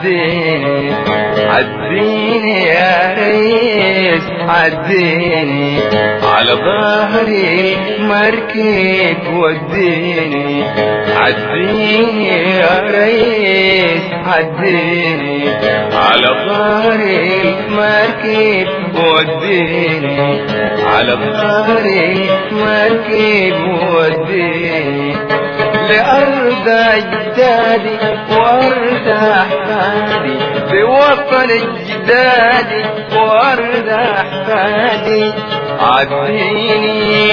عديني عديني يا ريس عديني على ظهري مركب وديني عديني يا ريس عديني على ظهري مركب وديني على ظهري مركب وديني لأرض أجدادي وأرض أحفادي بوطن أجدادي وأرض أحفادي عديني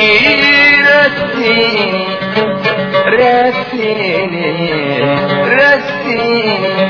رسيني رسيني رسيني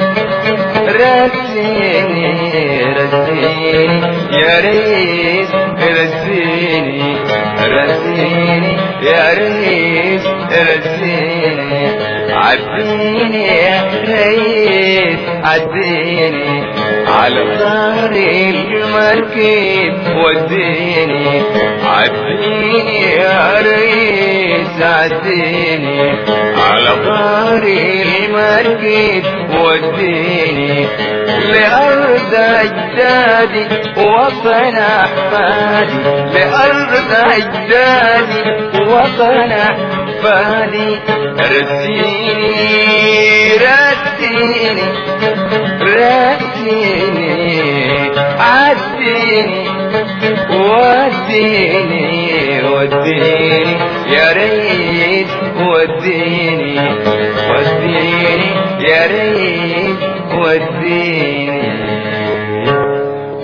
رسيني رسيني يا ريس رسيني رسيني يا ريس رسيني عديني يا ريس عديني على ظهر المركب وديني عديني يا ريس عديني على ظهر المركب وديني لأرض أجدادي وطن أحفادي لأرض أجدادي وطن أحفادي رسيني رسيني رسيني عديني وديني وديني يا ريت وديني وديني يا ريت وديني